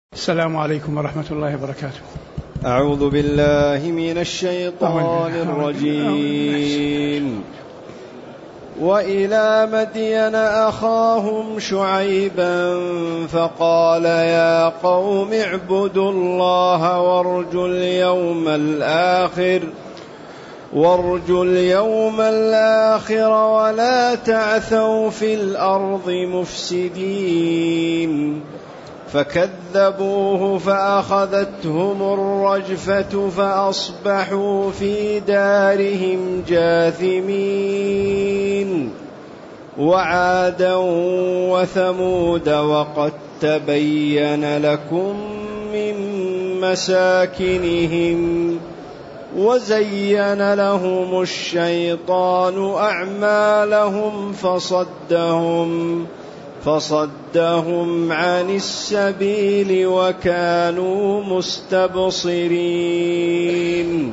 السلام عليكم ورحمة الله وبركاته. أعوذ بالله من الشيطان الرجيم. وإلى مدين أخاهم شعيبا فقال يا قوم اعبدوا الله وارجوا اليوم الآخر ولا تعثوا في الأرض مفسدين. فكذبوه فأخذتهم الرجفة فأصبحوا في دارهم جاثمين. وعادا وثمود وقد تبين لكم من مساكنهم وزين لهم الشيطان أعمالهم فصدهم عن السبيل وكانوا مستبصرين.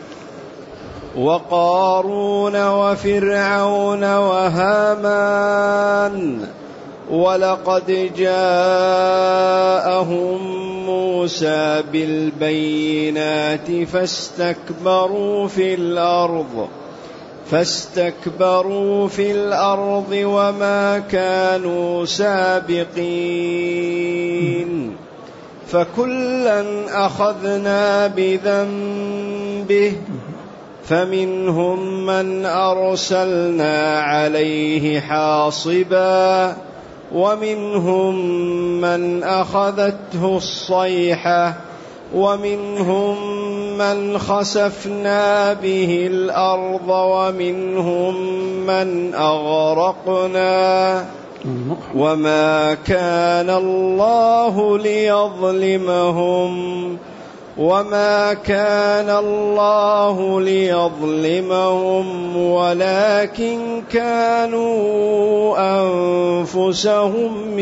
وقارون وفرعون وهامان ولقد جاءهم موسى بالبينات فاستكبروا في الأرض وما كانوا سابقين. فكلا أخذنا بذنبه فمنهم من أرسلنا عليه حاصبا ومنهم من أخذته الصيحة ومنهم من خسفنا به الأرض ومنهم من أغرقنا وما كان الله ليظلمهم ولكن كانوا أنفسهم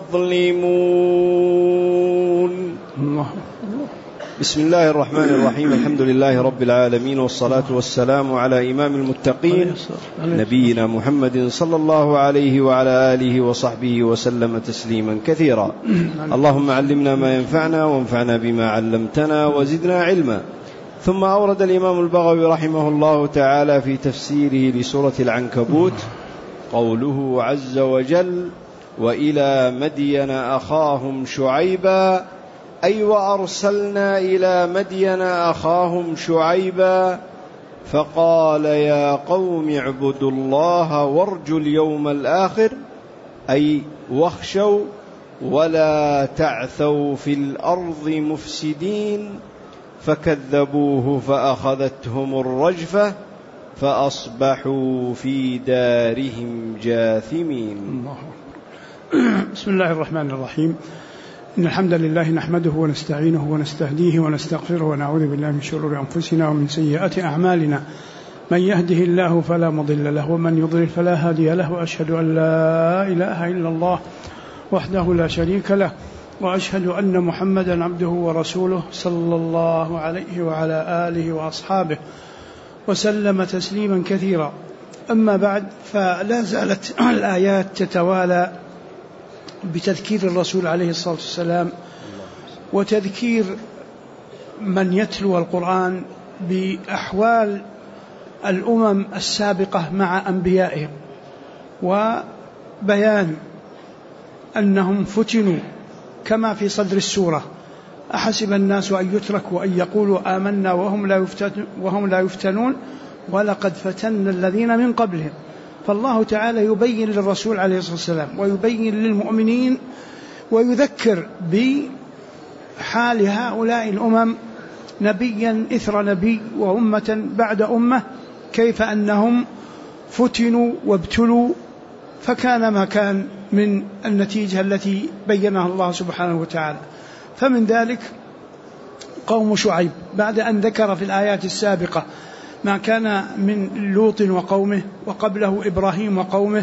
يظلمون. بسم الله الرحمن الرحيم. الحمد لله رب العالمين، والصلاة والسلام على إمام المتقين نبينا محمد صلى الله عليه وعلى آله وصحبه وسلم تسليما كثيرا. اللهم علمنا ما ينفعنا وانفعنا بما علمتنا وزدنا علما. ثم أورد الإمام البغوي رحمه الله تعالى في تفسيره لسورة العنكبوت قوله عز وجل وإلى مدين أخاهم شعيبا، أي وأرسلنا إلى مدين أخاهم شعيبا فقال يا قوم اعبدوا الله وارجوا اليوم الآخر، أي واخشوا ولا تعثوا في الأرض مفسدين. فكذبوه فأخذتهم الرجفة فأصبحوا في دارهم جاثمين. بسم الله الرحمن الرحيم. إن الحمد لله نحمده ونستعينه ونستهديه ونستغفره ونعوذ بالله من شرور أنفسنا ومن سيئات أعمالنا. من يهده الله فلا مضل له ومن يضلل فلا هادي له، وأشهد أن لا إله إلا الله وحده لا شريك له، وأشهد أن محمدا عبده ورسوله صلى الله عليه وعلى آله وأصحابه وسلم تسليما كثيرا. أما بعد، فلا زالت الآيات تتوالى بتذكير الرسول عليه الصلاة والسلام وتذكير من يتلو القرآن بأحوال الأمم السابقة مع أنبيائهم، وبيان أنهم فتنوا كما في صدر السورة: أحسب الناس أن يتركوا أن يقولوا آمنا وهم لا يفتنون ولقد فتنا الذين من قبلهم. فالله تعالى يبين للرسول عليه الصلاة والسلام ويبين للمؤمنين ويذكر بحال هؤلاء الأمم نبيا إثر نبي وأمة بعد أمة، كيف أنهم فتنوا وابتلوا، فكان ما كان من النتيجة التي بينها الله سبحانه وتعالى. فمن ذلك قوم شعيب، بعد أن ذكر في الآيات السابقة ما كان من لوط وقومه وقبله إبراهيم وقومه،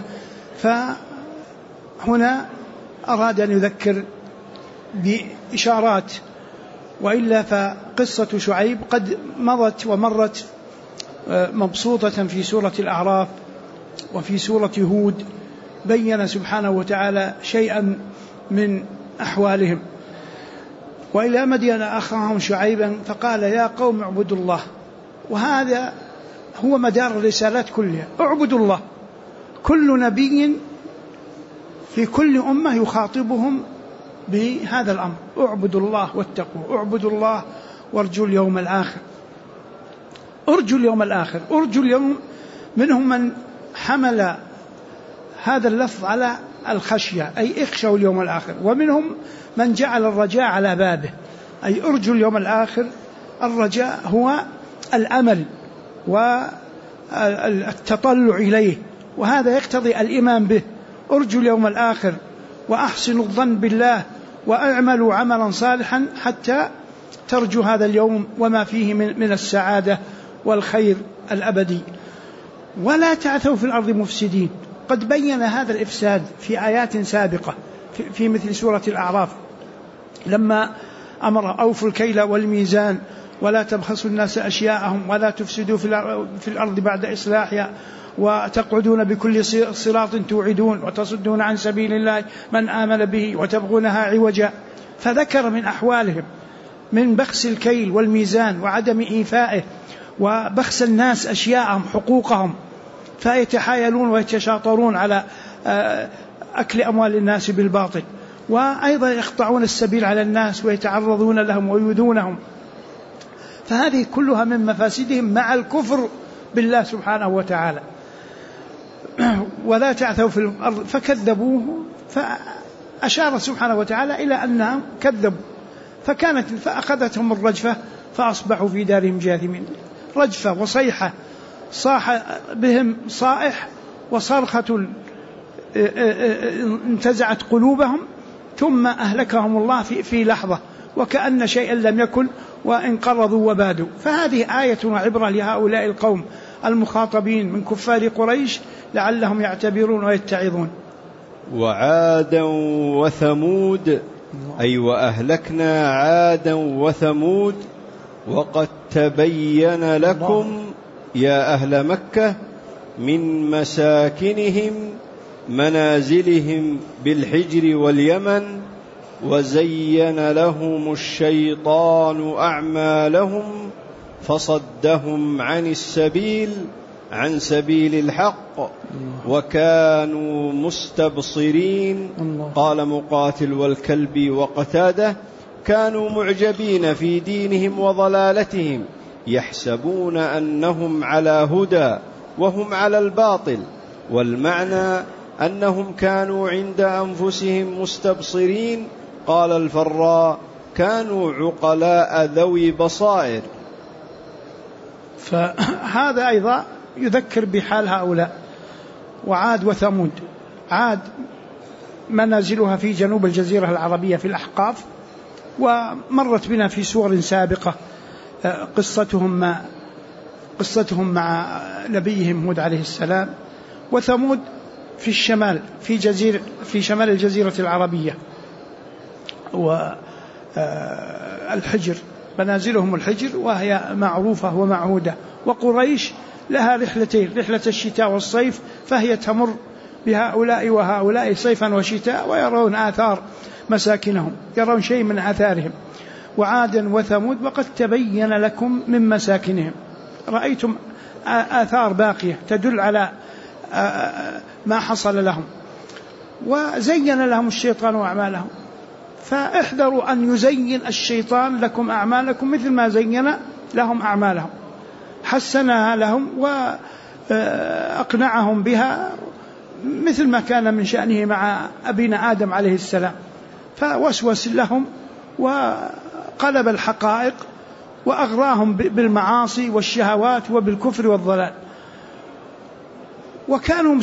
فهنا أراد أن يذكر بإشارات، وإلا فقصة شعيب قد مضت ومرت مبسوطة في سورة الأعراف وفي سورة هود، بين سبحانه وتعالى شيئا من أحوالهم. وإلى مدين أخاهم شعيبا فقال يا قوم اعبدوا الله. وهذا هو مدار الرسالات كلها، اعبدوا الله. كل نبي في كل أمة يخاطبهم بهذا الأمر، اعبدوا الله واتقوا، اعبدوا الله وارجوا اليوم الآخر. ارجوا اليوم الآخر، ارجوا اليوم. منهم من حمل هذا اللفظ على الخشية أي اخشوا اليوم الآخر، ومنهم من جعل الرجاء على بابه أي ارجوا اليوم الآخر. الرجاء هو الأمل والتطلع إليه، وهذا يقتضي الإيمان به. ارجوا اليوم الآخر وأحسنوا الظن بالله وأعملوا عملا صالحا حتى ترجوا هذا اليوم وما فيه من السعادة والخير الأبدي. ولا تعثوا في الأرض مفسدين. قد بين هذا الإفساد في آيات سابقة في مثل سورة الأعراف لما أمر أوفوا الكيل والميزان ولا تبخسوا الناس أشياءهم ولا تفسدوا في الأرض بعد إصلاحها وتقعدون بكل صراط توعدون وتصدون عن سبيل الله من آمن به وتبغونها عوجا. فذكر من أحوالهم من بخس الكيل والميزان وعدم إيفائه وبخس الناس أشياءهم حقوقهم، فيتحايلون ويتشاطرون على أكل أموال الناس بالباطل، وأيضا يقطعون السبيل على الناس ويتعرضون لهم ويؤذونهم. فهذه كلها من مفاسدهم مع الكفر بالله سبحانه وتعالى. ولا تعثوا في الأرض فكذبوه، فأشار سبحانه وتعالى إلى أنهم كذبوا فأخذتهم الرجفة فأصبحوا في دارهم جاثمين. رجفة وصيحة، صاح بهم صائح وصرخة انتزعت قلوبهم، ثم أهلكهم الله في لحظة وكأن شيئا لم يكن وانقرضوا وبادوا. فهذه آية وعبرة لهؤلاء القوم المخاطبين من كفار قريش لعلهم يعتبرون ويتعظون. وعادا وثمود أي وأهلكنا عادا وثمود وقد تبين لكم يا أهل مكة من مساكنهم منازلهم بالحجر واليمن وزين لهم الشيطان أعمالهم فصدهم عن سبيل الحق وكانوا مستبصرين. قال مقاتل والكلبي وقتاده كانوا معجبين في دينهم وضلالتهم يحسبون أنهم على هدى وهم على الباطل. والمعنى أنهم كانوا عند أنفسهم مستبصرين. قال الفراء كانوا عقلاء ذوي بصائر. فهذا أيضا يذكر بحال هؤلاء. وعاد وثمود، عاد منازلها في جنوب الجزيرة العربية في الأحقاف، ومرت بنا في سور سابقة قصتهم مع نبيهم هود عليه السلام. وثمود في الشمال في شمال الجزيرة العربية، والحجر منازلهم الحجر وهي معروفة ومعهودة. وقريش لها رحلتين، رحلة الشتاء والصيف، فهي تمر بهؤلاء وهؤلاء صيفا وشتاء ويرون آثار مساكنهم، يرون شيء من آثارهم. وعادا وثمود وقد تبين لكم من مساكنهم، رأيتم آثار باقية تدل على ما حصل لهم. وزين لهم الشيطان أعمالهم، فاحذروا أن يزين الشيطان لكم أعمالكم مثل ما زين لهم أعمالهم، حسنها لهم وأقنعهم بها مثل ما كان من شأنه مع أبينا آدم عليه السلام، فوسوس لهم وقلب الحقائق وأغراهم بالمعاصي والشهوات وبالكفر والضلال. وكانوا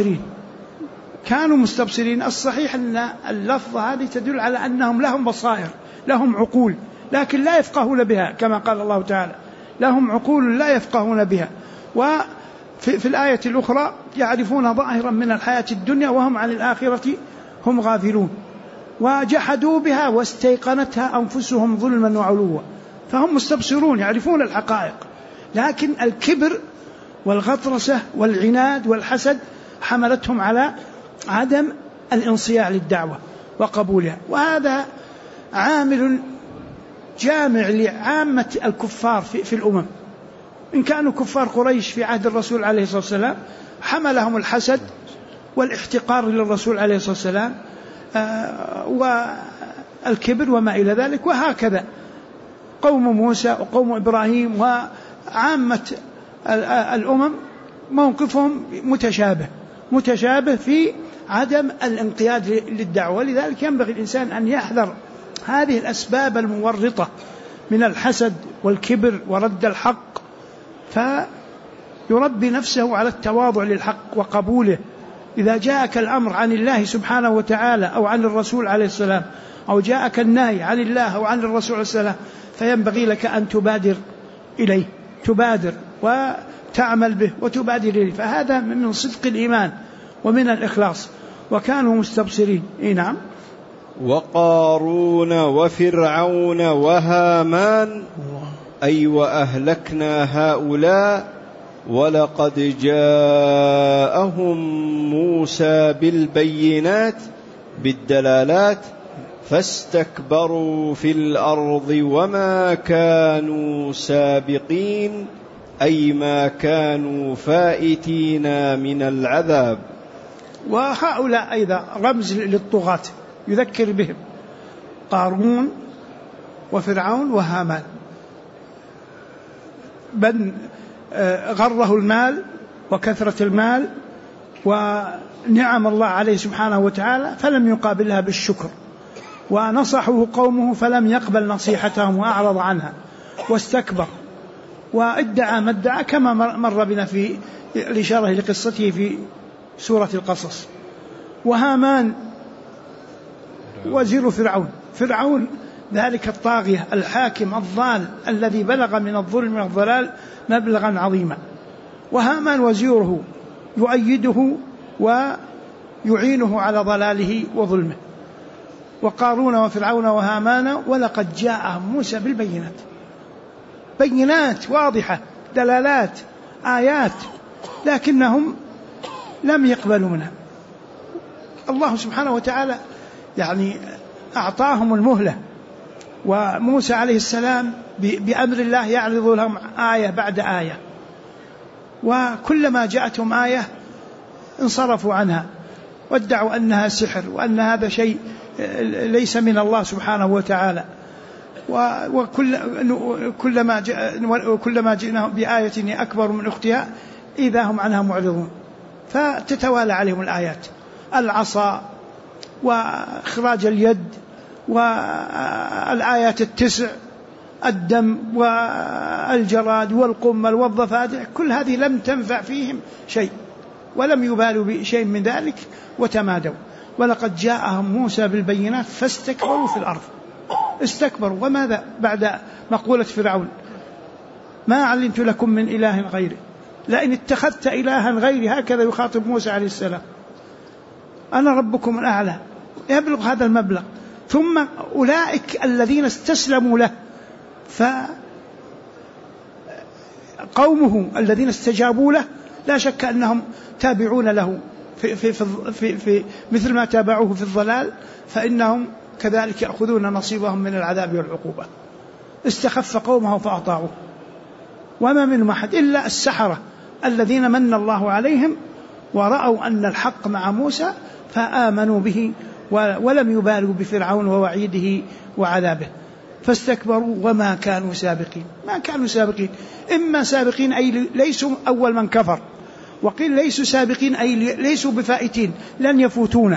مستبصرين. الصحيح أن اللفظة هذه تدل على أنهم لهم بصائر، لهم عقول، لكن لا يفقهون بها، كما قال الله تعالى لهم عقول لا يفقهون بها. وفي الآية الأخرى يعرفون ظاهرا من الحياة الدنيا وهم عن الآخرة هم غافلون. وجحدوا بها واستيقنتها أنفسهم ظلما وعلوا. فهم مستبصرون يعرفون الحقائق، لكن الكبر والغطرسة والعناد والحسد حملتهم على عدم الانصياع للدعوة وقبولها. وهذا عامل جامع لعامة الكفار في الأمم. إن كانوا كفار قريش في عهد الرسول عليه الصلاة والسلام حملهم الحسد والاحتقار للرسول عليه الصلاة والسلام والكبر وما إلى ذلك، وهكذا قوم موسى وقوم إبراهيم وعامة الأمم موقفهم متشابه في عدم الانقياد للدعوة. ولذلك ينبغي الإنسان أن يحذر هذه الأسباب المورطة من الحسد والكبر ورد الحق، فيربي نفسه على التواضع للحق وقبوله. إذا جاءك الأمر عن الله سبحانه وتعالى أو عن الرسول عليه السلام، أو جاءك النهي عن الله أو عن الرسول عليه السلام، فينبغي لك أن تبادر إليه، تبادر وتعمل به وتبادر إليه. فهذا من صدق الإيمان ومن الإخلاص. وكانوا مستبصرين. نعم. وقارون وفرعون وهامان أي وأهلكنا هؤلاء ولقد جاءهم موسى بالبينات بالدلالات فاستكبروا في الأرض وما كانوا سابقين أي ما كانوا فائتين من العذاب. وهؤلاء أيضا رمز للطغاة يذكر بهم، قارون وفرعون وهامان، من غره المال وكثرة المال ونعم الله عليه سبحانه وتعالى فلم يقابلها بالشكر، ونصحه قومه فلم يقبل نصيحتهم وأعرض عنها واستكبر وادعى ما ادعى، كما مر بنا في الإشارة لقصته في سورة القصص. وهامان وزير فرعون ذلك الطاغية الحاكم الضال الذي بلغ من الظلم والضلال مبلغا عظيما. وهامان وزيره يؤيده ويعينه على ضلاله وظلمه. وقارون وفرعون وهامان ولقد جاءهم موسى بالبينات، بينات واضحة، دلالات، آيات، لكنهم لم يقبلوا منها. الله سبحانه وتعالى يعني أعطاهم المهلة، وموسى عليه السلام بأمر الله يعرض لهم آية بعد آية، وكلما جاءتهم آية انصرفوا عنها وادعوا أنها سحر وأن هذا شيء ليس من الله سبحانه وتعالى. وكلما جئنا بآية أكبر من أختها إذا هم عنها معرضون. فتتوالى عليهم الآيات، العصا وإخراج اليد والآيات 9، الدم والجراد والقمل والضفادع، كل هذه لم تنفع فيهم شيء ولم يبالوا بشيء من ذلك وتمادوا. ولقد جاءهم موسى بالبينات فاستكبروا في الأرض، استكبروا. وماذا بعد مقولة فرعون؟ ما علمت لكم من إله غيري لئن اتخذت إلها غيري، هكذا يخاطب موسى عليه السلام، أنا ربكم الأعلى، يبلغ هذا المبلغ. ثم أولئك الذين استسلموا له، فقومه الذين استجابوا له لا شك أنهم تابعون له في مثل ما تابعوه في الضلال، فإنهم كذلك يأخذون نصيبهم من العذاب والعقوبة. استخف قومه فأطاعوه، وما منهم أحد إلا السحرة الذين من الله عليهم ورأوا أن الحق مع موسى فآمنوا به ولم يبالوا بفرعون ووعيده وعذابه، فاستكبروا وما كانوا سابقين. ما كانوا سابقين، إما سابقين أي ليسوا أول من كفر، وقيل ليسوا سابقين أي ليسوا بفائتين لن يفوتون.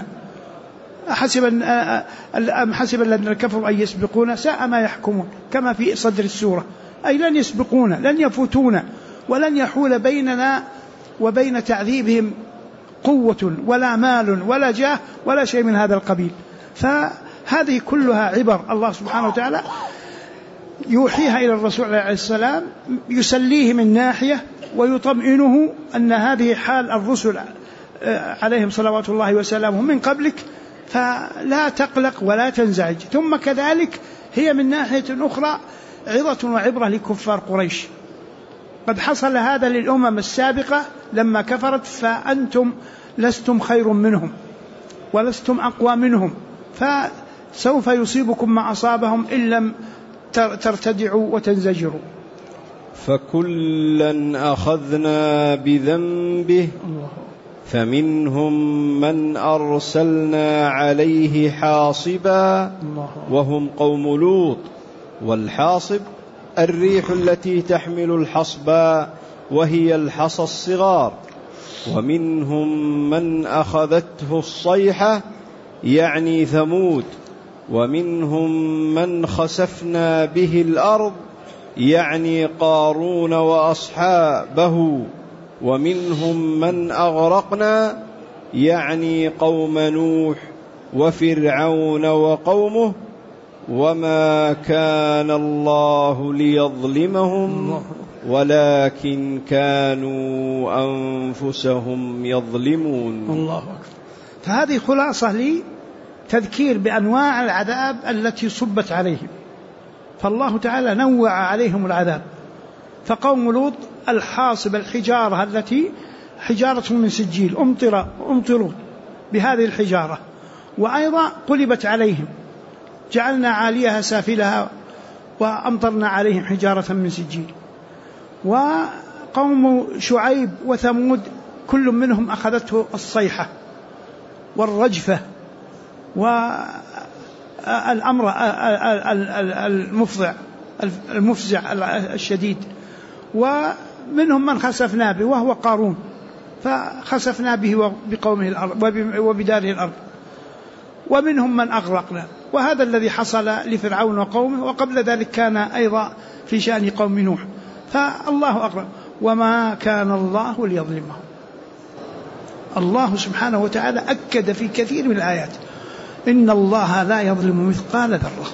حسب الذين كفروا أن يسبقون ساء ما يحكمون، كما في صدر السورة، أي لن يسبقون، لن يفوتون، ولن يحول بيننا وبين تعذيبهم قوة ولا مال ولا جاه ولا شيء من هذا القبيل. فهذه كلها عبر الله سبحانه وتعالى يوحيها إلى الرسول عليه السلام، يسليه من ناحية ويطمئنه أن هذه حال الرسل عليهم صلوات الله وسلامه من قبلك، فلا تقلق ولا تنزعج. ثم كذلك هي من ناحية أخرى عظة وعبرة لكفار قريش. قد حصل هذا للأمم السابقة لما كفرت، فأنتم لستم خير منهم ولستم أقوى منهم، فسوف يصيبكم ما أصابهم إن لم ترتدعوا وتنزجروا. فكلا أخذنا بذنبه فمنهم من أرسلنا عليه حاصبا وهم قوم لوط. والحاصب الريح التي تحمل الحصبا وهي الحصى الصغار. ومنهم من أخذته الصيحة يعني ثمود. ومنهم من خسفنا به الأرض يعني قارون وأصحابه. ومنهم من أغرقنا يعني قوم نوح وفرعون وقومه وما كان الله ليظلمهم ولكن كانوا أنفسهم يظلمون. الله أكبر. فهذه خلاصة لتذكير بأنواع العذاب التي صبت عليهم. فالله تعالى نوع عليهم العذاب. فقوم لوط الحاصب الحجارة التي حجارة من سجيل أمطروا بهذه الحجارة، وأيضا قلبت عليهم جعلنا عاليها سافلها وأمطرنا عليهم حجارة من سجيل. وقوم شعيب وثمود كل منهم أخذته الصيحة والرجفة والأمر المفزع الشديد. ومنهم من خسفنا به وهو قارون، فخسفنا به بقومه الأرض وبداره الأرض. ومنهم من أغرقنا، وهذا الذي حصل لفرعون وقومه. وقبل ذلك كان أيضا في شأن قوم نوح. فالله أغرق. وما كان الله ليظلمهم. الله سبحانه وتعالى أكد في كثير من الآيات إن الله لا يظلم مثقال ذرة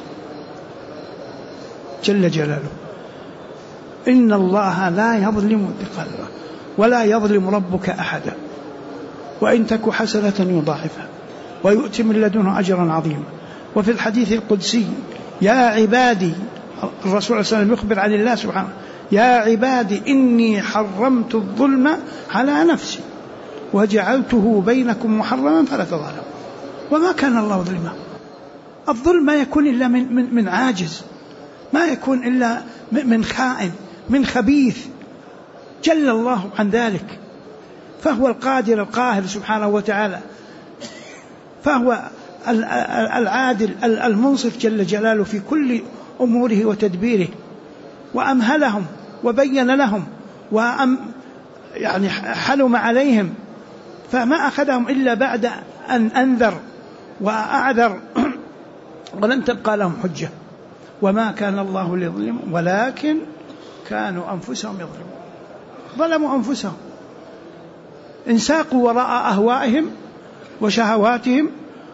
جل جلاله. إن الله لا يظلم مثقال ذرة ولا يظلم ربك أحدا وإن تك حسنة يضاعفها ويؤتي من لدنه أجرا عظيما. وفي الحديث القدسي يا عبادي، الرسول صلى الله عليه وسلم يخبر عن الله سبحانه: يا عبادي إني حرمت الظلم على نفسي وجعلته بينكم محرما فلا تظالموا. وما كان الله ظلما. الظلم ما يكون إلا من عاجز، ما يكون إلا من خائن، من خبيث، جل الله عن ذلك. فهو القادر القاهر سبحانه وتعالى، فهو العادل المنصف جل جلاله في كل أموره وتدبيره. وأمهلهم وبين لهم يعني حلم عليهم، فما أخذهم إلا بعد أن أنذر وأعذر ولم تبقى لهم حجة. وما كان الله ليظلمهم ولكن كانوا أنفسهم يظلمون. ظلموا أنفسهم، انساقوا وراء أهوائهم وشهواتهم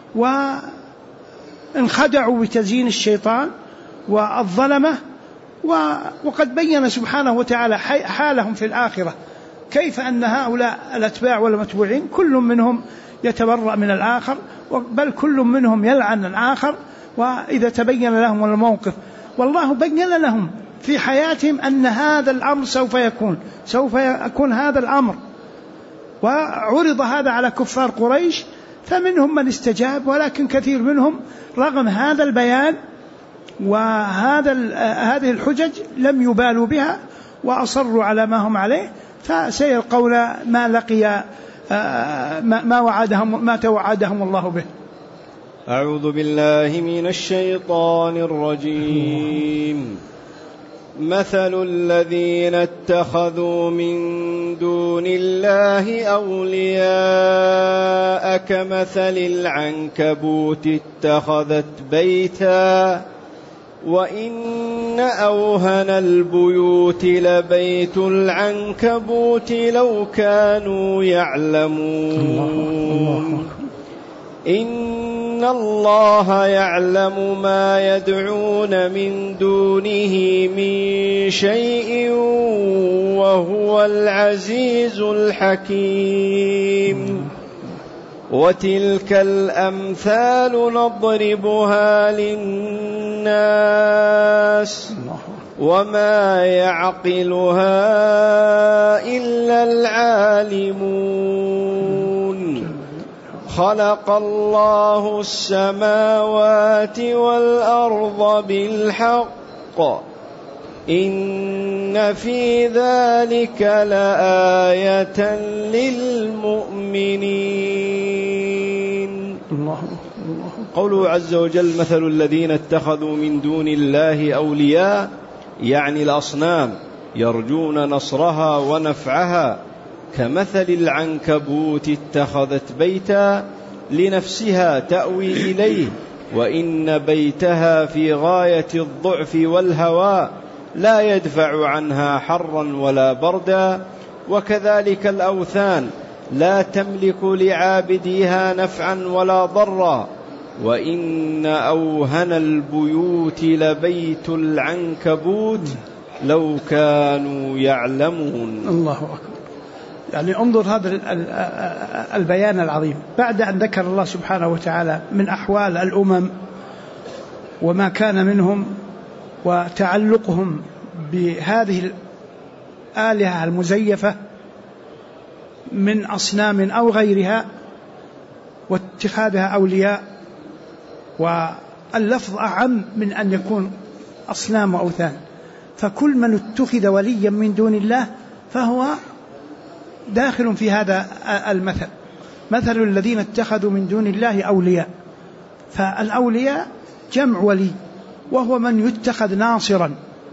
وانخدعوا بتزيين الشيطان والظلمة. وقد بين سبحانه وتعالى حالهم في الآخرة، كيف أن هؤلاء الأتباع والمتبوعين كل منهم يتبرأ من الآخر، بل كل منهم يلعن الآخر. وإذا تبين لهم الموقف، والله بين لهم في حياتهم أن هذا الأمر سوف يكون هذا الأمر. وعرض هذا على كفار قريش فمنهم من استجاب، ولكن كثير منهم رغم هذا البيان هذه الحجج لم يبالوا بها وأصروا على ما هم عليه، فسيلقون ما لقي ما توعدهم الله به. أعوذ بالله من الشيطان الرجيم. مثل الذين اتخذوا من دون الله أولياء كمثل العنكبوت اتخذت بيتا وإن أوهن البيوت لبيت العنكبوت لو كانوا يعلمون. إن الله يعلم ما يدعون من دونه من شيء وهو العزيز الحكيم. وتلك الأمثال نضربها للناس وما يعقلها إلا العالمون. خلق الله السماوات والأرض بالحق الحق إن في ذلك لآية للمؤمنين. قوله عز وجل مثل الذين اتخذوا من دون الله أولياء يعني الأصنام يرجون نصرها ونفعها كمثل العنكبوت اتخذت بيتا لنفسها تأوي إليه وإن بيتها في غاية الضعف والهواء لا يدفع عنها حرا ولا بردا وكذلك الأوثان لا تملك لعابديها نفعا ولا ضرا وإن أوهن البيوت لبيت العنكبوت لو كانوا يعلمون. الله أكبر. يعني انظر هذا البيان العظيم بعد أن ذكر الله سبحانه وتعالى من أحوال الأمم وما كان منهم وتعلقهم بهذه الآلهة المزيفة من أصنام أو غيرها واتخاذها أولياء، واللفظ أعم من أن يكون أصنام وأوثان، فكل من اتخذ وليا من دون الله فهو داخل في هذا المثل، مثل الذين اتخذوا من دون الله أولياء. فالأولياء جمع ولي، وهو من يتخذ ناصرا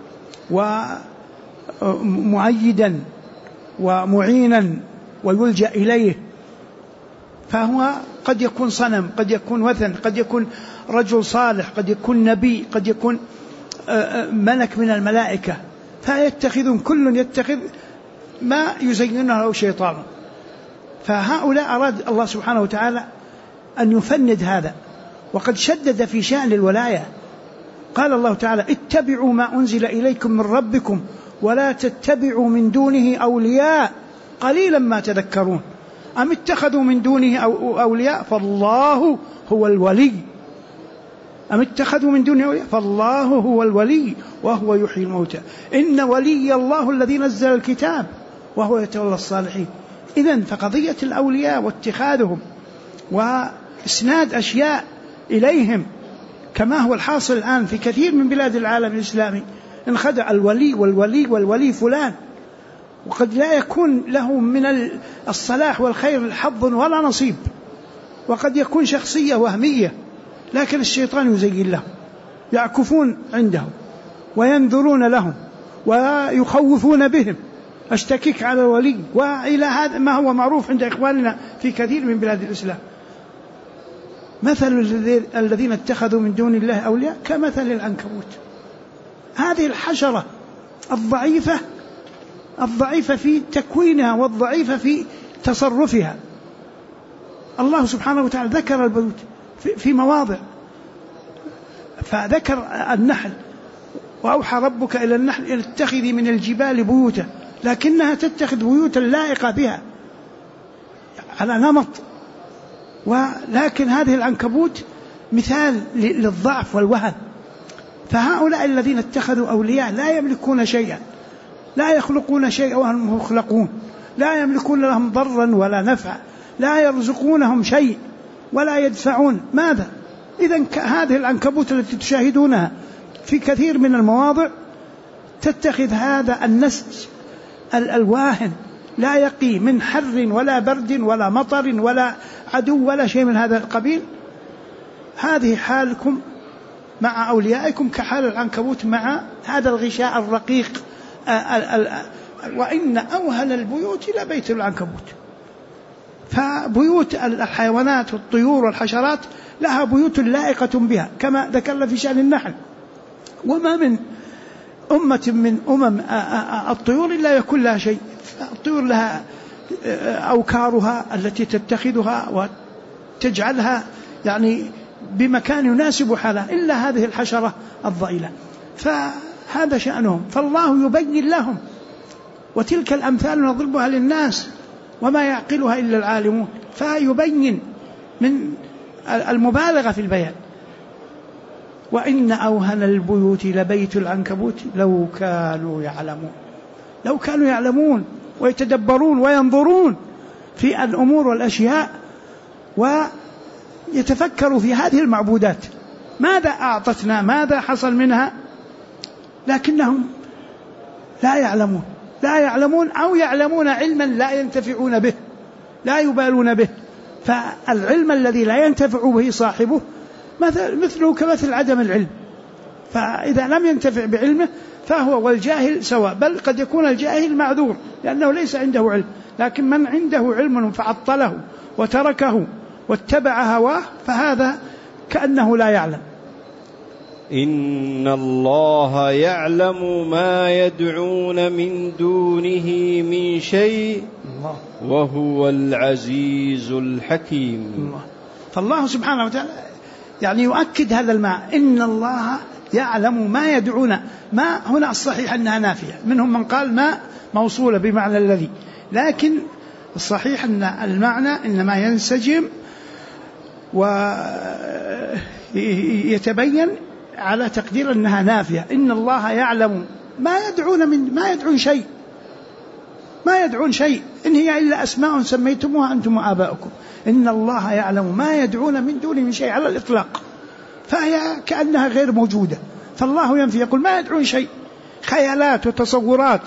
ومؤيدا ومعينا ويلجأ إليه، فهو قد يكون صنم، قد يكون وثن، قد يكون رجل صالح، قد يكون نبي، قد يكون ملك من الملائكة، فيتخذون كل يتخذ ما يزينه له شيطان. فهؤلاء أراد الله سبحانه وتعالى أن يفند هذا، وقد شدد في شأن الولاية. قال الله تعالى اتبعوا ما أنزل إليكم من ربكم ولا تتبعوا من دونه أولياء قليلا ما تذكرون. أم اتخذوا من دونه أولياء فالله هو الولي، أم اتخذوا من دونه أولياء فالله هو الولي وهو يحيي الموتى إن ولي الله الذي نزل الكتاب وهو يتولى الصالحين. إذن فقضية الأولياء واتخاذهم وإسناد أشياء إليهم كما هو الحاصل الآن في كثير من بلاد العالم الإسلامي، انخدع الولي والولي والولي فلان، وقد لا يكون له من الصلاح والخير حظ ولا نصيب، وقد يكون شخصية وهمية، لكن الشيطان يزين لهم، يعكفون عندهم وينذرون لهم ويخوفون بهم، اشتكيك على الولي، وإلى هذا ما هو معروف عند إخواننا في كثير من بلاد الإسلام. مثل الذين اتخذوا من دون الله أولياء كمثل العنكبوت، هذه الحشرة الضعيفة في تكوينها والضعيفة في تصرفها. الله سبحانه وتعالى ذكر البيوت في مواضع، فذكر النحل وأوحى ربك إلى النحل أن اتخذي من الجبال بيوتا، لكنها تتخذ بيوتا لائقة بها على نمط، ولكن هذه العنكبوت مثال للضعف والوهن. فهؤلاء الذين اتخذوا أولياء لا يملكون شيئا، لا يخلقون شيئا وهم يخلقون، لا يملكون لهم ضرا ولا نفعا، لا يرزقونهم شيء ولا يدفعون ماذا. إذن هذه العنكبوت التي تشاهدونها في كثير من المواضع تتخذ هذا النسج الواهن لا يقي من حر ولا برد ولا مطر ولا عدو ولا شيء من هذا القبيل. هذه حالكم مع أوليائكم كحال العنكبوت مع هذا الغشاء الرقيق. وإن أوهن البيوت لبيت العنكبوت. فبيوت الحيوانات والطيور والحشرات لها بيوت لائقة بها كما ذكرنا في شأن النحل. وما من أمة من أمم الطيور إلا يكون لها شيء. الطيور لها أوكارها التي تتخذها وتجعلها يعني بمكان يناسب حالها، إلا هذه الحشرة الضئيلة. فهذا شأنهم، فالله يبين لهم، وتلك الأمثال نضربها للناس وما يعقلها إلا العالمون. فيبين من المبالغة في البيان. وإن أوهن البيوت لبيت العنكبوت لو كانوا يعلمون ويتدبرون وينظرون في الأمور والأشياء ويتفكروا في هذه المعبودات، ماذا أعطتنا، ماذا حصل منها، لكنهم لا يعلمون أو يعلمون علما لا ينتفعون به، لا يبالون به. فالعلم الذي لا ينتفع به صاحبه مثله كمثل عدم العلم، فإذا لم ينتفع بعلمه فهو والجاهل سواء، بل قد يكون الجاهل معذور لأنه ليس عنده علم، لكن من عنده علم فعطله وتركه واتبع هواه فهذا كأنه لا يعلم. إن الله يعلم ما يدعون من دونه من شيء وهو العزيز الحكيم. فالله سبحانه وتعالى يعني يؤكد هذا المعنى، إن الله يعلم ما يدعون. ما هنا الصحيح أنها نافية، منهم من قال ما موصولة بمعنى الذي، لكن الصحيح أن المعنى إنما ينسجم ويتبين على تقدير أنها نافية. إن الله يعلم ما يدعون شيء إن هي إلا أسماء سميتموها أنتم وآباؤكم. إن الله يعلم ما يدعون من دونه من شيء على الإطلاق، فهي كأنها غير موجودة. فالله ينفي يقول ما يدعون شيء، خيالات وتصورات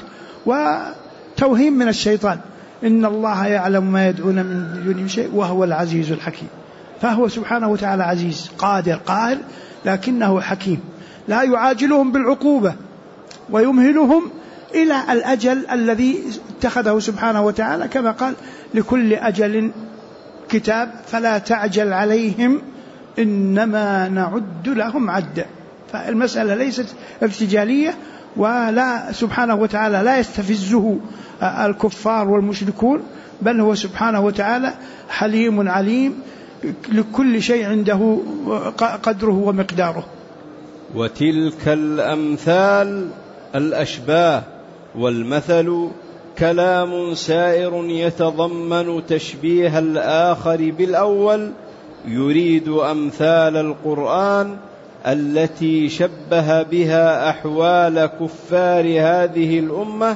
وتوهيم من الشيطان. إن الله يعلم ما يدعون من دونه من شيء وهو العزيز الحكيم. فهو سبحانه وتعالى عزيز قادر قاهر، لكنه حكيم لا يعاجلهم بالعقوبة ويمهلهم إلى الأجل الذي اتخذه سبحانه وتعالى، كما قال لكل أجل كتاب فلا تعجل عليهم إنما نعد لهم عدا. فالمسألة ليست ارتجالية، ولا سبحانه وتعالى لا يستفزه الكفار والمشركون، بل هو سبحانه وتعالى حليم عليم، لكل شيء عنده قدره ومقداره. وتلك الأمثال الأشباه والمثل كلام سائر يتضمن تشبيه الآخر بالأول، يريد أمثال القرآن التي شبه بها أحوال كفار هذه الأمة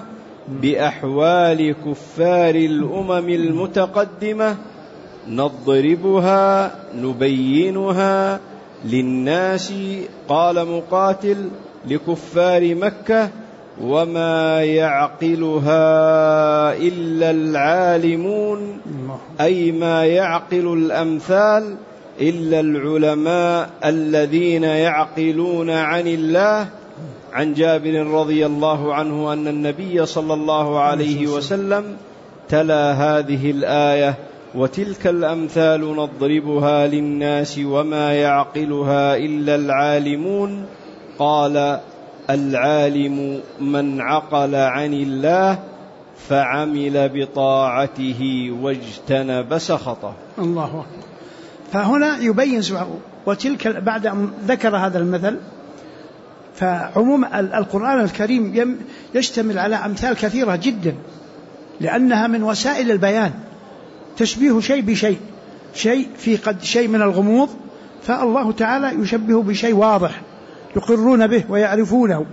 بأحوال كفار الأمم المتقدمة، نضربها نبينها للناس. قال مقاتل لكفار مكة: وما يعقلها إلا العالمون، أي ما يعقل الأمثال إلا العلماء الذين يعقلون عن الله. عن جابر رضي الله عنه أن النبي صلى الله عليه وسلم تلا هذه الآية: وتلك الأمثال نضربها للناس وما يعقلها إلا العالمون. قال: العالم من عقل عن الله فعمل بطاعته واجتنب سخطه. الله أكبر. فهنا يبين سبحانه وتلك، بعد أن ذكر هذا المثل، فعموم القرآن الكريم يشتمل على أمثال كثيرة جدا، لأنها من وسائل البيان، تشبيه شيء بشيء، شيء في قد شيء من الغموض، فالله تعالى يشبه بشيء واضح يقرون به ويعرفونه.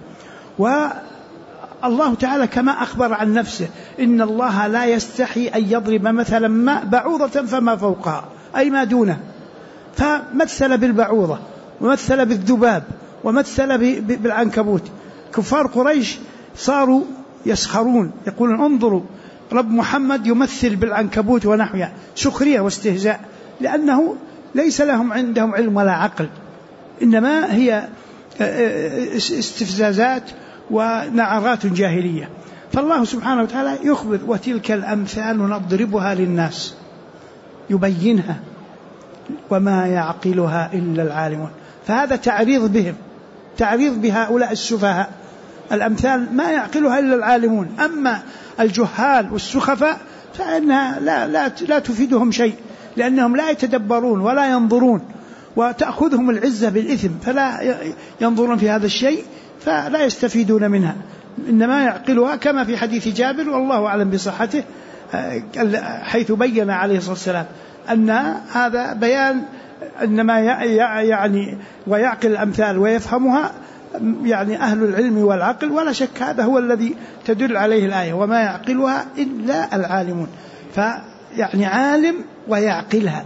والله تعالى كما أخبر عن نفسه: إن الله لا يستحي أن يضرب مثلا ما بعوضة فما فوقها، أي ما دونه. فمثل بالبعوضة ومثل بالذباب ومثل بالعنكبوت. كفار قريش صاروا يسخرون، يقولون: انظروا رب محمد يمثل بالعنكبوت ونحوها، سخرية واستهزاء، لأنه ليس لهم عندهم علم ولا عقل، إنما هي استفزازات ونعرات جاهلية. فالله سبحانه وتعالى يخبر: وتلك الأمثال نضربها للناس، يبينها، وما يعقلها إلا العالمون. فهذا تعريض بهم، تعريض بهؤلاء السفهاء. الأمثال ما يعقلها إلا العالمون، أما الجهال والسخفاء فإنها لا تفيدهم شيء، لأنهم لا يتدبرون ولا ينظرون، وتأخذهم العزة بالإثم، فلا ينظرون في هذا الشيء فلا يستفيدون منها. إنما يعقلها كما في حديث جابر والله أعلم بصحته، حيث بين عليه الصلاة والسلام أن هذا بيان إنما يعني ويعقل الأمثال ويفهمها يعني أهل العلم والعقل، ولا شك هذا هو الذي تدل عليه الآية: وما يعقلها إلا العالمون. فيعني عالم ويعقلها،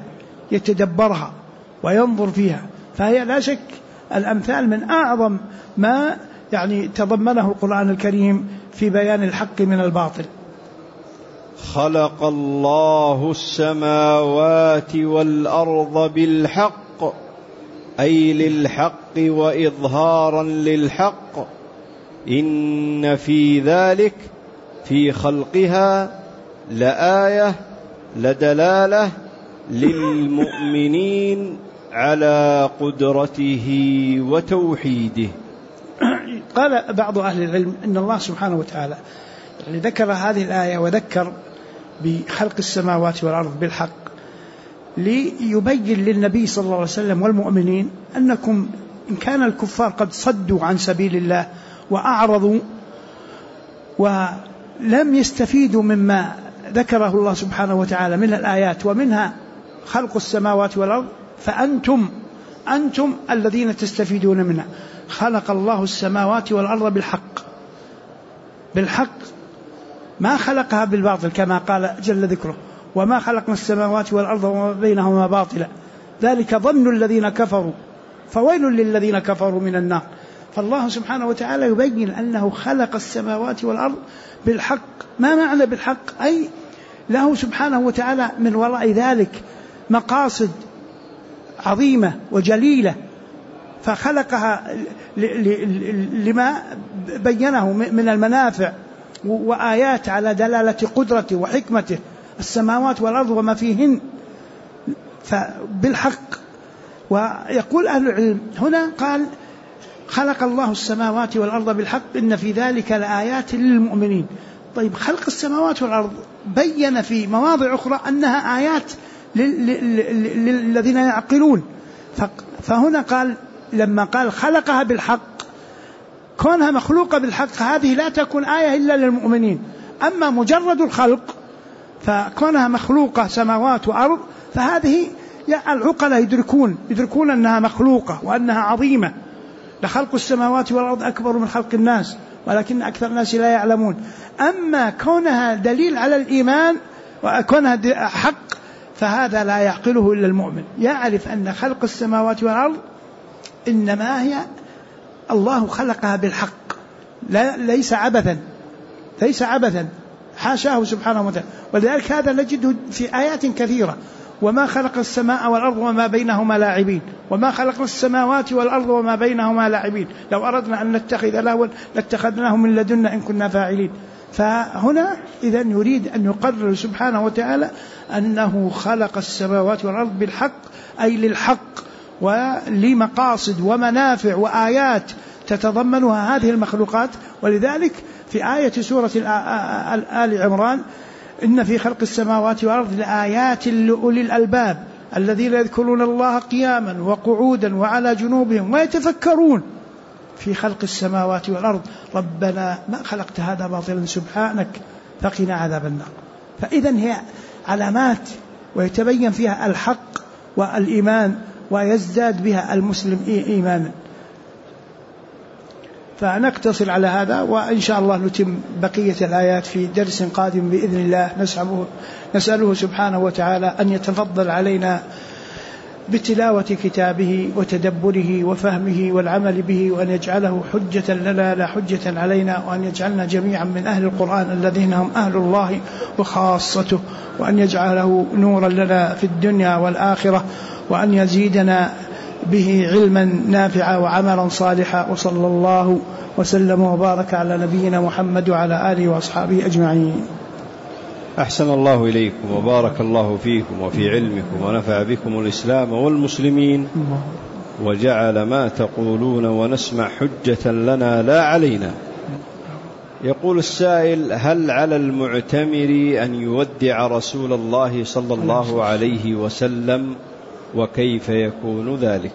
يتدبرها وينظر فيها. فهي لا شك الأمثال من أعظم ما يعني تضمنه القرآن الكريم في بيان الحق من الباطل. خلق الله السماوات والأرض بالحق، أي للحق وإظهارا للحق. إن في ذلك، في خلقها، لآية لدلالة للمؤمنين على قدرته وتوحيده. قال بعض أهل العلم إن الله سبحانه وتعالى يعني ذكر هذه الآية وذكر بخلق السماوات والأرض بالحق ليبين للنبي صلى الله عليه وسلم والمؤمنين أنكم إن كان الكفار قد صدوا عن سبيل الله وأعرضوا ولم يستفيدوا مما ذكره الله سبحانه وتعالى من الآيات ومنها خلق السماوات والأرض، فأنتم الذين تستفيدون منها. خلق الله السماوات والأرض بالحق، ما خلقها بالباطل كما قال جل ذكره: وما خلقنا السماوات والأرض وما بينهما باطلا ذلك ظن الذين كفروا فويل للذين كفروا من النار. فالله سبحانه وتعالى يبين أنه خلق السماوات والأرض بالحق. ما معنى بالحق؟ أي له سبحانه وتعالى من وراء ذلك مقاصد عظيمة وجليلة، فخلقها لما بينه من المنافع وآيات على دلالة قدرته وحكمته، السماوات والأرض وما فيهن، فبالحق. ويقول أهل العلم هنا قال: خلق الله السماوات والأرض بالحق إن في ذلك لآيات للمؤمنين. طيب، خلق السماوات والأرض بين في مواضع أخرى أنها آيات للذين يعقلون، فهنا قال لما قال خلقها بالحق، كونها مخلوقة بالحق هذه لا تكون آية إلا للمؤمنين. أما مجرد الخلق فكونها مخلوقة سماوات وأرض فهذه العقلاء يدركون أنها مخلوقة وأنها عظيمة. لخلق السماوات والأرض أكبر من خلق الناس ولكن أكثر الناس لا يعلمون. أما كونها دليل على الإيمان وكونها حق فهذا لا يعقله إلا المؤمن، يعرف أن خلق السماوات والأرض إنما هي الله خلقها بالحق، ليس عبثا حاشاه سبحانه وتعالى. ولذلك هذا نجده في آيات كثيرة: وما خلق السماء والأرض وما بينهما لاعبين، وما خلقنا السماوات والأرض وما بينهما لاعبين، لو أردنا أن نتخذ لهوا لاتخذناه من لدنا إن كنا فاعلين. فهنا إذن يريد أن يقرر سبحانه وتعالى أنه خلق السماوات والأرض بالحق، أي للحق ولمقاصد ومنافع وآيات تتضمنها هذه المخلوقات. ولذلك في آية سورة آل عمران: إن في خلق السماوات والأرض لآيات لأولي الألباب الذين يذكرون الله قياما وقعودا وعلى جنوبهم ويتفكرون في خلق السماوات والأرض ربنا ما خلقت هذا باطلا سبحانك فقنا عذاب النار. فإذن هي علامات ويتبين فيها الحق والإيمان ويزداد بها المسلم إيمانا. فنقتصر على هذا، وإن شاء الله نتم بقية الآيات في درس قادم بإذن الله. نسأله سبحانه وتعالى أن يتفضل علينا بتلاوة كتابه وتدبره وفهمه والعمل به، وأن يجعله حجة لنا لا حجة علينا، وأن يجعلنا جميعا من أهل القرآن الذين هم أهل الله وخاصته، وأن يجعله نورا لنا في الدنيا والآخرة، وأن يزيدنا به علما نافعا وعملا صالحا. وصلى الله وسلم وبارك على نبينا محمد وعلى آله وأصحابه أجمعين. أحسن الله إليكم وبارك الله فيكم وفي علمكم ونفع بكم الإسلام والمسلمين، وجعل ما تقولون ونسمع حجة لنا لا علينا. يقول السائل: هل على المعتمر أن يودع رسول الله صلى الله عليه وسلم، وكيف يكون ذلك؟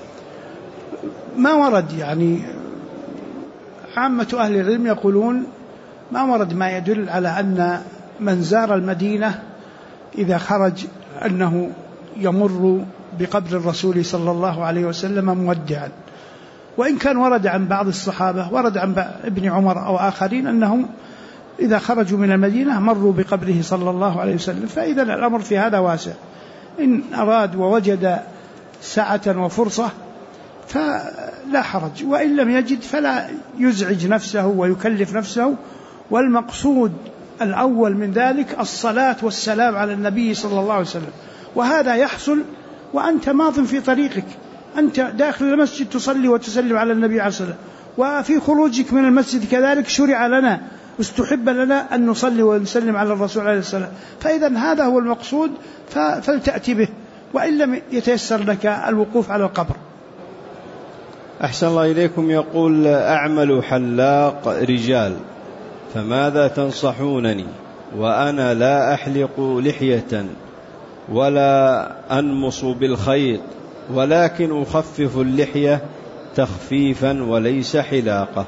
ما ورد، يعني عامة أهل العلم يقولون ما ورد ما يدل على أن من زار المدينة إذا خرج أنه يمر بقبر الرسول صلى الله عليه وسلم مودعا. وإن كان ورد عن بعض الصحابة، ورد عن ابن عمر أو آخرين أنهم إذا خرجوا من المدينة مروا بقبره صلى الله عليه وسلم. فإذا الأمر في هذا واسع، إن أراد ووجد سعة وفرصة لا حرج، وإن لم يجد فلا يزعج نفسه ويكلف نفسه. والمقصود الأول من ذلك الصلاة والسلام على النبي صلى الله عليه وسلم، وهذا يحصل وأنت ماض في طريقك، أنت داخل المسجد تصلي وتسلم على النبي عليه الصلاة والسلام، وفي خروجك من المسجد كذلك شرع لنا استحب لنا أن نصلي ونسلم على الرسول عليه السلام. فإذا هذا هو المقصود، فلتأتي به، وإن لم يتيسر لك الوقوف على القبر. أحسن الله إليكم. يقول: أعمل حلاق رجال، فماذا تنصحونني وأنا لا أحلق لحية ولا أنمص بالخيط، ولكن أخفف اللحية تخفيفا وليس حلاقة؟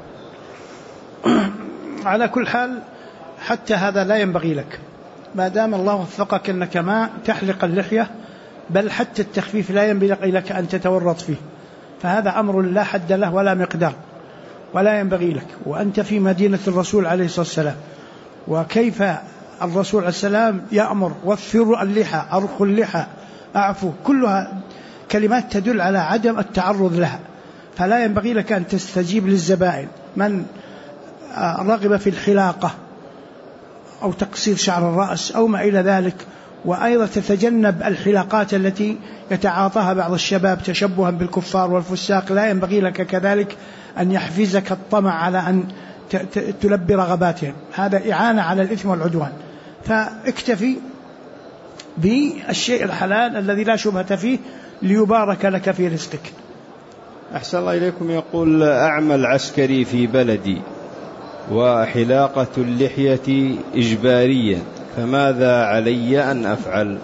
على كل حال حتى هذا لا ينبغي لك، ما دام الله وفقك أنك ما تحلق اللحية، بل حتى التخفيف لا ينبغي لك أن تتورط فيه، فهذا أمر لا حد له ولا مقدار ولا ينبغي لك، وأنت في مدينة الرسول عليه الصلاة والسلام. وكيف الرسول عليه السلام يأمر وفروا اللحى، أرخوا اللحى، أعفوا، كلها كلمات تدل على عدم التعرض لها، فلا ينبغي لك أن تستجيب للزبائن من رغب في الحلاقة أو تقصير شعر الرأس أو ما إلى ذلك. وأيضا تتجنب الحلاقات التي يتعاطاها بعض الشباب تشبها بالكفار والفساق، لا ينبغي لك كذلك أن يحفزك الطمع على أن تلبي رغباتهم، هذا إعانة على الإثم والعدوان. فاكتفي بالشيء الحلال الذي لا شبهة فيه ليبارك لك في رزقك. أحسن الله إليكم. يقول: أعمل عسكري في بلدي وحلاقة اللحية إجباريا، فماذا علي أن أفعل؟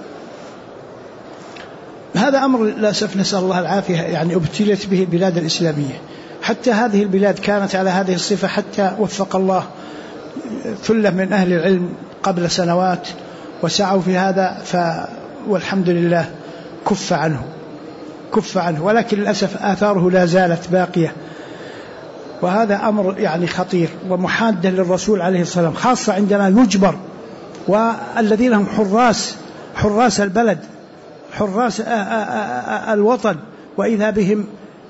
هذا أمر للأسف نسأل الله العافية، يعني ابتلت به البلاد الإسلامية، حتى هذه البلاد كانت على هذه الصفة، حتى وفق الله ثلة من أهل العلم قبل سنوات وسعوا في هذا، والحمد لله كف عنه، ولكن للأسف آثاره لا زالت باقية، وهذا أمر يعني خطير ومحادا للرسول عليه الصلاة والسلام، خاصة عندما يجبر، والذين هم حراس البلد، حراس الوطن، وإذا بهم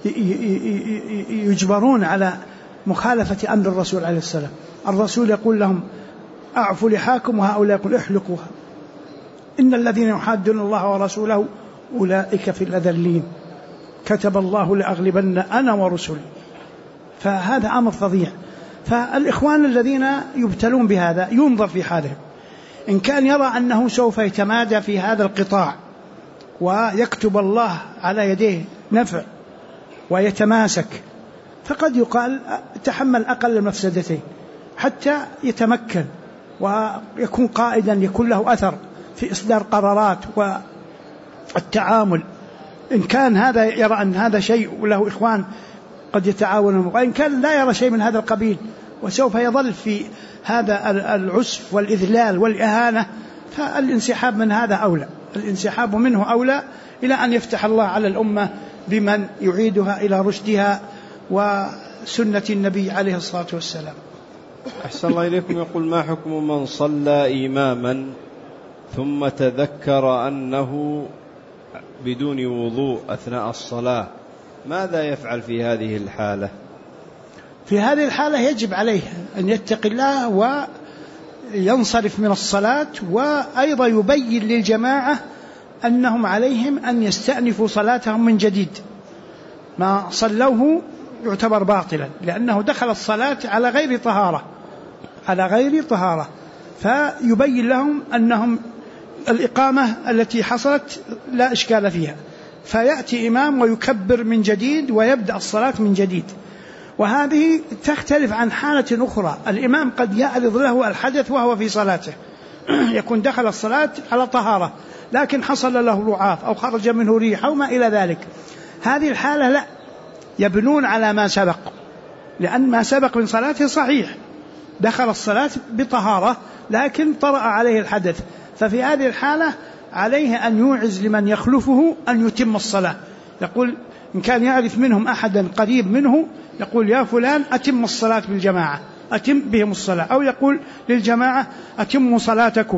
يجبرون على مخالفة أمر الرسول عليه السلام. الرسول يقول لهم: أعفوا لحاكم، وهؤلاء يقول: احلقوها، إن الذين يحادون الله ورسوله أولئك في الأذلين، كتب الله لأغلبن أنا ورسلي. فهذا أمر فظيع. فالإخوان الذين يبتلون بهذا ينظر في حالهم، إن كان يرى أنه سوف يتمادى في هذا القطاع ويكتب الله على يديه نفع ويتماسك، فقد يقال تحمل أقل المفسدتين حتى يتمكن ويكون قائدا، يكون له أثر في إصدار قرارات والتعامل. إن كان هذا يرى أن هذا شيء وله إخوان قد يتعاونون، وإن كان لا يرى شيء من هذا القبيل وسوف يظل في هذا العسف والإذلال والإهانة، فالانسحاب من هذا أولى، الانسحاب منه أولى، إلى أن يفتح الله على الأمة بمن يعيدها إلى رشدها وسنة النبي عليه الصلاة والسلام. أحسن الله إليكم. يقول: ما حكم من صلى إماما ثم تذكر أنه بدون وضوء أثناء الصلاة، ماذا يفعل في هذه الحالة؟ في هذه الحالة يجب عليه أن يتقي الله وينصرف من الصلاة، وأيضا يبين للجماعة أنهم عليهم أن يستأنفوا صلاتهم من جديد، ما صلوه يعتبر باطلا لأنه دخل الصلاة على غير طهارة، فيبين لهم أنهم الإقامة التي حصلت لا إشكال فيها، فيأتي إمام ويكبر من جديد ويبدأ الصلاة من جديد. وهذه تختلف عن حالة أخرى، الإمام قد يعرض له الحدث وهو في صلاته، يكون دخل الصلاة على طهارة لكن حصل له رعاف أو خرج منه ريح أو ما إلى ذلك، هذه الحالة لا، يبنون على ما سبق، لأن ما سبق من صلاته صحيح، دخل الصلاة بطهارة لكن طرأ عليه الحدث، ففي هذه الحالة عليه أن يوعز لمن يخلفه أن يتم الصلاة، يقول إن كان يعرف منهم أحدا قريب منه يقول: يا فلان أتم الصلاة بالجماعة، أتم بهم الصلاة، أو يقول للجماعة: أتموا صلاتكم،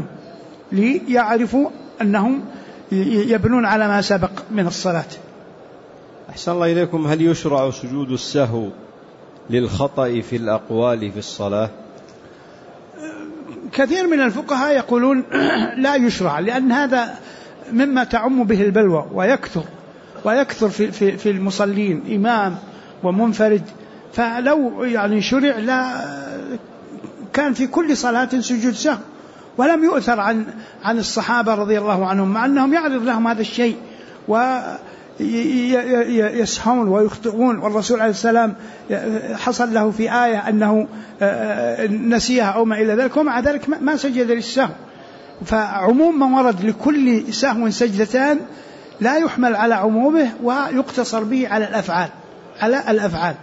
ليعرفوا أنهم يبنون على ما سبق من الصلاة. أحسن الله إليكم. هل يشرع سجود السهو للخطأ في الأقوال في الصلاة؟ كثير من الفقهاء يقولون لا يشرع، لأن هذا مما تعم به البلوى ويكثر في المصلين إمام ومنفرد. فلو يعني شرع لا كان في كل صلاة سجود سهو، ولم يؤثر عن الصحابة رضي الله عنهم، مع أنهم يعرض لهم هذا الشيء ويسهون ويخطئون، والرسول عليه السلام حصل له في آية أنه نسيها أو ما إلى ذلك، ومع ذلك ما سجد للسهو. فعموم ما ورد لكل سهو سجدتان لا يحمل على عمومه ويقتصر به على الأفعال.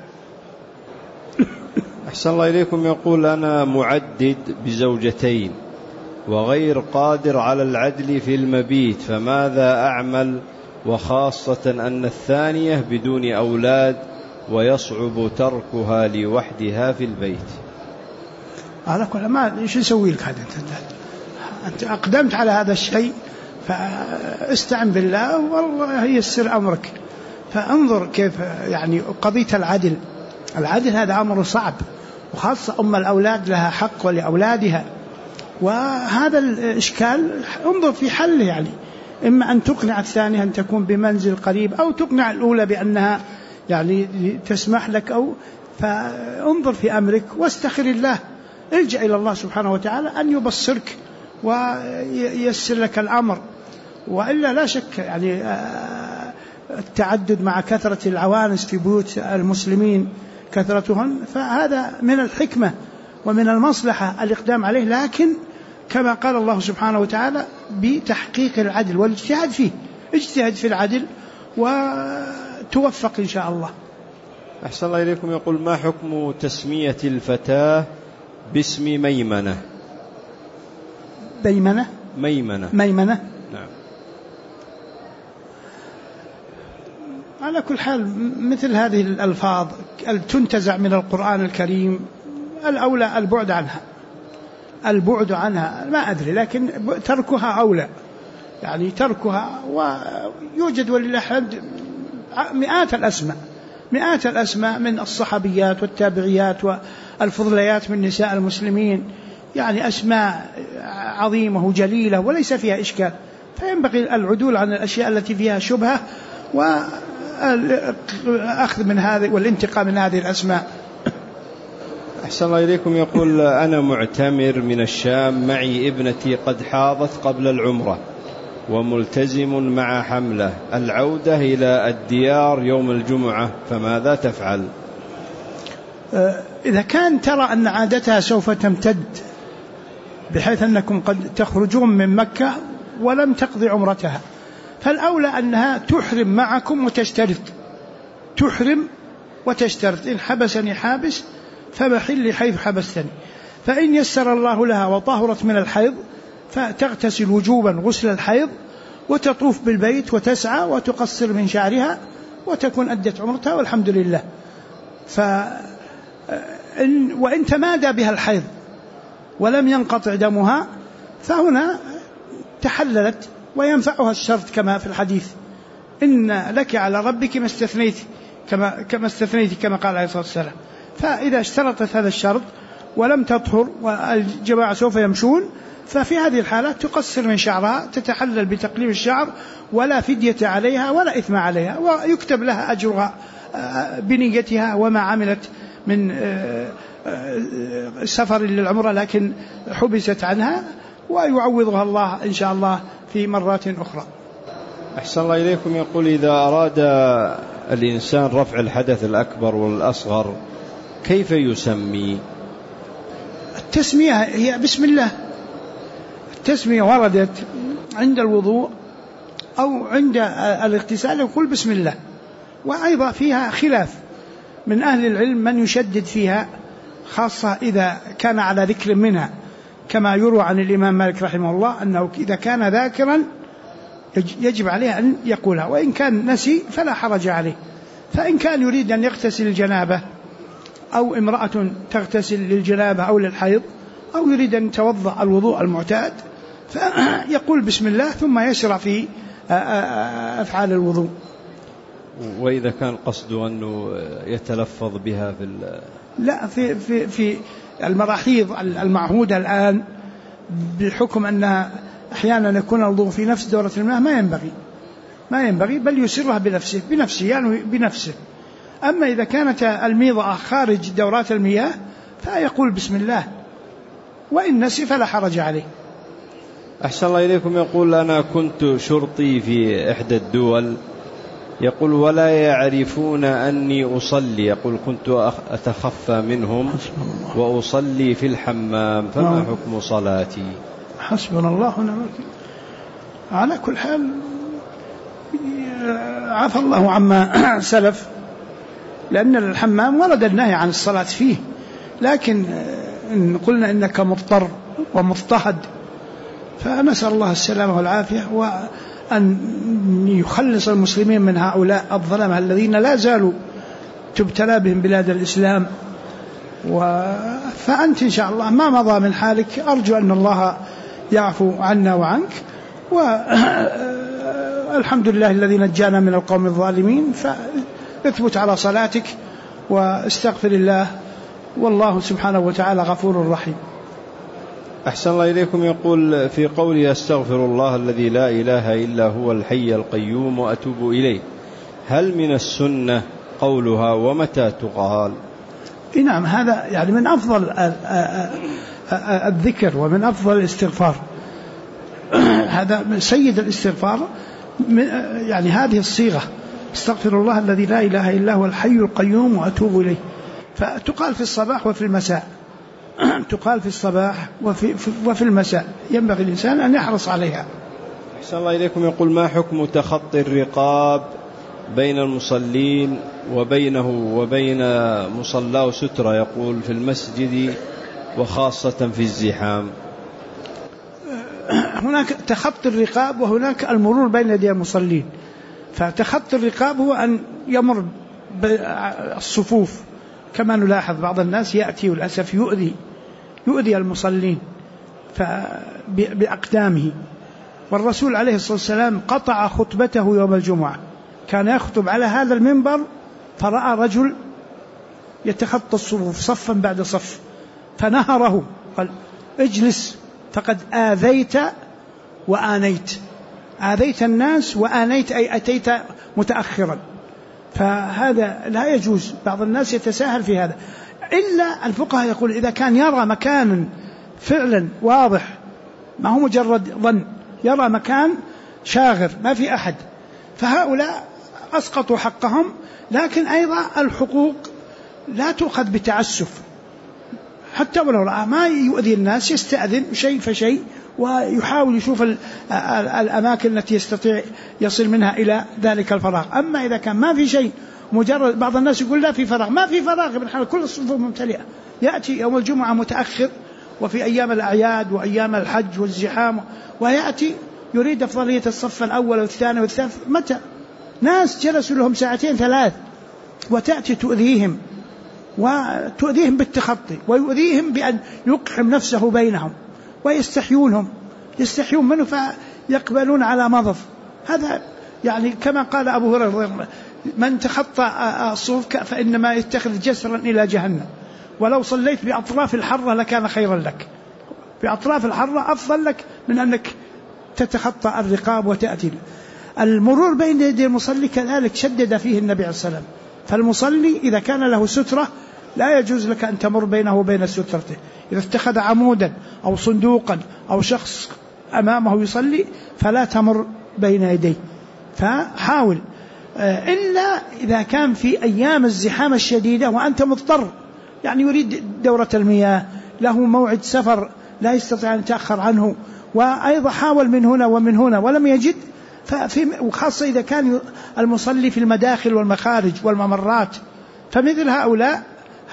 أحسن الله إليكم. يقول أنا معدد بزوجتين وغير قادر على العدل في المبيت، فماذا أعمل، وخاصة أن الثانية بدون أولاد ويصعب تركها لوحدها في البيت؟ على كل ما إيش نسوي لك هذا؟ أنت أقدمت على هذا الشيء، فاستعن بالله والله ييسر أمرك. فانظر كيف يعني قضية العدل هذا أمر صعب، وخاصة أم الأولاد لها حق ولأولادها، وهذا الإشكال انظر في حله. يعني إما أن تقنع الثانية أن تكون بمنزل قريب، أو تقنع الأولى بأنها يعني تسمح لك، أو فانظر في أمرك واستخر الله، الجأ إلى الله سبحانه وتعالى أن يبصرك وييسر لك الأمر. وإلا لا شك يعني التعدد مع كثرة العوانس في بيوت المسلمين كثرتهن، فهذا من الحكمة ومن المصلحة الإقدام عليه، لكن كما قال الله سبحانه وتعالى بتحقيق العدل والاجتهاد فيه. اجتهد في العدل وتوفق إن شاء الله. أحسن الله إليكم. يقول ما حكم تسمية الفتاة باسم ميمنة؟ ميمنة. نعم. على كل حال مثل هذه الألفاظ تنتزع من القرآن الكريم، الأولى البعد عنها ما أدري، لكن تركها أولى، يعني تركها. ويوجد ولله الحمد مئات الأسماء من الصحابيات والتابعيات والفضليات من نساء المسلمين، يعني أسماء عظيمة وجليلة وليس فيها إشكال. فينبغي العدول عن الأشياء التي فيها شبهة والأخذ من هذه والانتقام من هذه الأسماء. أحسن الله إليكم. يقول أنا معتمر من الشام، معي ابنتي قد حاضت قبل العمرة وملتزم مع حمله، العودة إلى الديار يوم الجمعة، فماذا تفعل؟ إذا كان ترى أن عادتها سوف تمتد بحيث أنكم قد تخرجون من مكة ولم تقضي عمرتها، فالأولى أنها تحرم معكم وتشترط إن حبسني حابس فمحلي حيث حبستني. فإن يسر الله لها وطهرت من الحيض فتغتسل وجوبا غسل الحيض وتطوف بالبيت وتسعى وتقصر من شعرها وتكون أدت عمرتها والحمد لله. وإن تمادى بها الحيض ولم ينقطع دمها فهنا تحللت وينفعها الشرط كما في الحديث، إن لك على ربك ما استثنيت كما استثنيت كما قال عليه الصلاة والسلام. فإذا اشترطت هذا الشرط ولم تطهر والجماعة سوف يمشون، ففي هذه الحالات تقصر من شعرها، تتحلل بتقليم الشعر ولا فدية عليها ولا إثم عليها، ويكتب لها أجرها بنيتها وما عملت من سفر للعمرة لكن حبست عنها، ويعوضها الله إن شاء الله في مرات أخرى. أحسن الله إليكم. يقول إذا أراد الإنسان رفع الحدث الأكبر والأصغر كيف يسمي؟ التسمية هي بسم الله. التسمية وردت عند الوضوء أو عند الاغتسال يقول بسم الله، وأيضا فيها خلاف من أهل العلم من يشدد فيها، خاصة إذا كان على ذكر منها، كما يروى عن الإمام مالك رحمه الله أنه إذا كان ذاكرا يجب عليه أن يقولها، وإن كان نسي فلا حرج عليه. فإن كان يريد أن يغتسل الجنابة أو امرأة تغتسل للجنابة أو للحيض أو يريد أن يتوضأ الوضوء المعتاد فيقول بسم الله ثم يشرع في أفعال الوضوء. وإذا كان قصده أنه يتلفظ بها لا، في المراحيض المعهودة الآن بحكم أنها أحيانا يكون الوضوء في نفس دورة المياه ما ينبغي بل يسرها بنفسه يعني بنفسه. أما إذا كانت الميضة خارج دورات المياه فيقول بسم الله، وإن نسي فلا حرج عليه. أحسن الله إليكم. يقول أنا كنت شرطي في إحدى الدول، يقول ولا يعرفون أني أصلي، يقول كنت أتخفى منهم وأصلي في الحمام، فما حكم صلاتي؟ حسبنا الله ونعم الوكيل. على كل حال عفى الله عما سلف، لأن الحمام ورد النهي عن الصلاة فيه، لكن إن قلنا إنك مضطر ومضطهد فنسأل الله السلامة والعافية، وأن يخلص المسلمين من هؤلاء الظلمة الذين لا زالوا تبتلى بهم بلاد الإسلام. فأنت إن شاء الله ما مضى من حالك، أرجو أن الله يعفو عنا وعنك، والحمد لله الذي نجانا من القوم الظالمين. فاثبت على صلاتك واستغفر الله، والله سبحانه وتعالى غفور رحيم. أحسن الله إليكم. يقول في قولي أستغفر الله الذي لا إله إلا هو الحي القيوم وأتوب إليه، هل من السنة قولها ومتى تقال؟ نعم، هذا يعني من أفضل الذكر ومن أفضل الاستغفار. هذا سيد الاستغفار، يعني هذه الصيغة استغفر الله الذي لا إله إلا هو الحي القيوم وأتوب إليه، فتقال في الصباح وفي المساء، تقال في الصباح وفي المساء، ينبغي الإنسان أن يحرص عليها. أحسن الله إليكم. يقول ما حكم تخطي الرقاب بين المصلين وبينه وبين مصلاه سترة، يقول في المسجد وخاصة في الزحام؟ هناك تخطي الرقاب وهناك المرور بين يدي المصلين. فتخطي الرقاب هو أن يمر بالصفوف، كما نلاحظ بعض الناس يأتي وللأسف يؤذي المصلين بأقدامه. والرسول عليه الصلاة والسلام قطع خطبته يوم الجمعة، كان يخطب على هذا المنبر فرأى رجل يتخطى الصفوف صفا بعد صف فنهره، قال اجلس فقد آذيت وآنيت، آذيت الناس وآنيت أي أتيت متأخرا. فهذا لا يجوز، بعض الناس يتساهل في هذا، إلا الفقهاء يقول إذا كان يرى مكان فعلا واضح ما هو مجرد ظن، يرى مكان شاغر ما في أحد، فهؤلاء أسقطوا حقهم. لكن أيضا الحقوق لا تؤخذ بتعسف، حتى ولو رأى ما يؤذي الناس يستأذن شيء فشيء ويحاول يشوف الأماكن التي يستطيع يصل منها إلى ذلك الفراغ. أما إذا كان ما في شيء، مجرد بعض الناس يقول لا في فراغ، ما في فراغ من حال، كل الصفوف ممتلئة، يأتي يوم الجمعة متأخر وفي أيام الأعياد وأيام الحج والزحام، ويأتي يريد أفضلية الصف الأول والثاني والثالث. متى ناس جلسوا لهم ساعتين ثلاث وتأتي تؤذيهم بالتخطي، ويؤذيهم بأن يقحم نفسه بينهم ويستحيون منه فيقبلون على مضض. هذا يعني كما قال أبو هريرة من تخطى الصفوف فإنما يتخذ جسرا إلى جهنم، ولو صليت بأطراف الحرة لكان خيرا لك، بأطراف الحرة أفضل لك من أنك تتخطى الرقاب وتأتي. المرور بين يدي المصلي كذلك شدد فيه النبي عليه الصلاة والسلام، فالمصلي إذا كان له سترة لا يجوز لك أن تمر بينه وبين سترته. إذا اتخذ عمودا أو صندوقا أو شخص أمامه يصلي فلا تمر بين يديه، فحاول، إلا إذا كان في أيام الزحام الشديدة وأنت مضطر، يعني يريد دورة المياه، له موعد سفر لا يستطيع أن يتأخر عنه، وأيضا حاول من هنا ومن هنا ولم يجد، وخاصة إذا كان المصلي في المداخل والمخارج والممرات، فمثل هؤلاء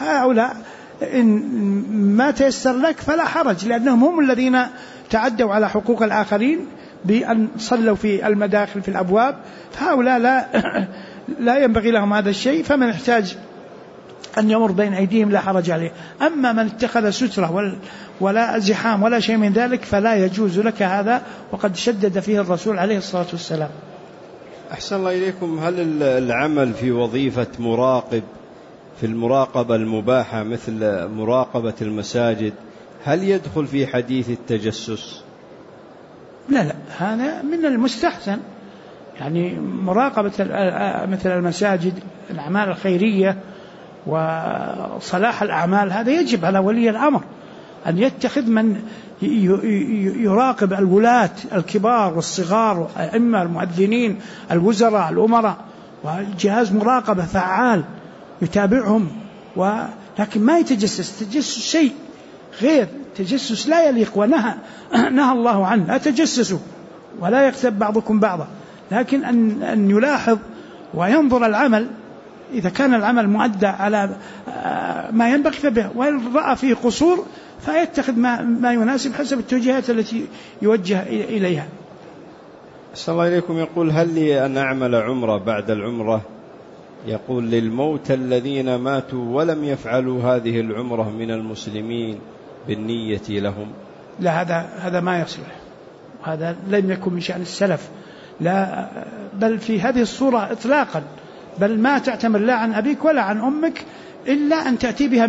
إن ما تيسر لك فلا حرج، لأنهم هم الذين تعدوا على حقوق الآخرين بأن صلوا في المداخل في الأبواب، فهؤلاء لا ينبغي لهم هذا الشيء، فمن يحتاج أن يمر بين أيديهم لا حرج عليه. أما من اتخذ سترة ولا زحام ولا شيء من ذلك فلا يجوز لك هذا، وقد شدد فيه الرسول عليه الصلاة والسلام. أحسن الله إليكم. هل العمل في وظيفة مراقب في المراقبة المباحة مثل مراقبة المساجد هل يدخل في حديث التجسس؟ لا، هذا من المستحسن، يعني مراقبة مثل المساجد، الأعمال الخيرية وصلاح الأعمال، هذا يجب على ولي الأمر أن يتخذ من يراقب الولاة الكبار والصغار والأئمة المؤذنين الوزراء الأمراء، وجهاز مراقبة فعال يتابعهم، لكن ما يتجسس. التجسس شيء غير، التجسس لا يليق، ونهى الله عنه، لا تجسسوا ولا يغتب بعضكم بعضا، لكن أن يلاحظ وينظر العمل، إذا كان العمل مؤدى على ما ينبغي فبه، وإن رأى فيه قصور فيتخذ ما يناسب حسب التوجيهات التي يوجه إليها. أحسن الله إليكم. يقول هل لي أن أعمل عمرة بعد العمرة؟ يقول للموتى الذين ماتوا ولم يفعلوا هذه العمرة من المسلمين بالنية لهم. لا، هذا ما يصلح، هذا لم يكن من شأن السلف، لا، بل في هذه الصورة إطلاقا، بل ما تعتمر لا عن أبيك ولا عن أمك إلا أن تأتي بها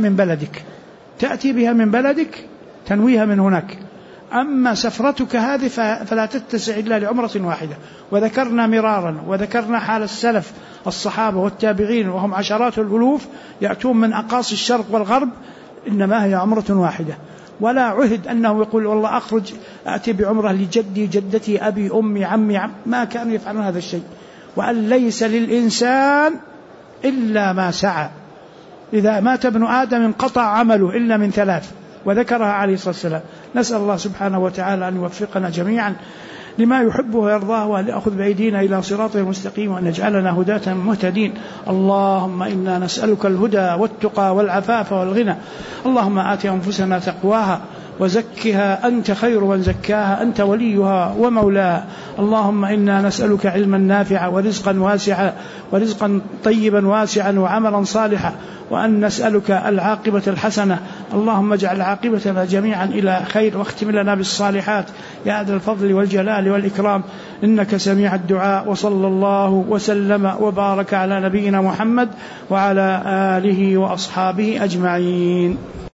من بلدك تنويها من هناك. أما سفرتك هذه فلا تتسع إلا لعمرة واحدة. وذكرنا مرارا وذكرنا حال السلف الصحابة والتابعين وهم عشرات الألوف يأتون من أقاصي الشرق والغرب، إنما هي عمرة واحدة، ولا عهد أنه يقول والله أخرج أتي بعمرة لجدي جدتي أبي أمي عمي ما كانوا يفعلون هذا الشيء. وأن ليس للإنسان إلا ما سعى، إذا مات ابن آدم انقطع عمله إلا من ثلاث، وذكرها عليه الصلاة والسلام. نسأل الله سبحانه وتعالى أن يوفقنا جميعا لما يحبه ويرضاه، وأن يأخذ بأيدينا إلى صراطه المستقيم، وأن يجعلنا هداة مهتدين. اللهم إنا نسألك الهدى والتقى والعفاف والغنى. اللهم آت أنفسنا تقواها وزكها أنت خير من زكاها، أنت وليها ومولاها. اللهم إنا نسألك علما نافعا ورزقا طيبا واسعا وعملا صالحا، وأن نسألك العاقبة الحسنة. اللهم اجعل عاقبتنا جميعا إلى خير، واختم لنا بالصالحات يا ذا الفضل والجلال والإكرام، إنك سميع الدعاء. وصلى الله وسلم وبارك على نبينا محمد وعلى آله وأصحابه أجمعين.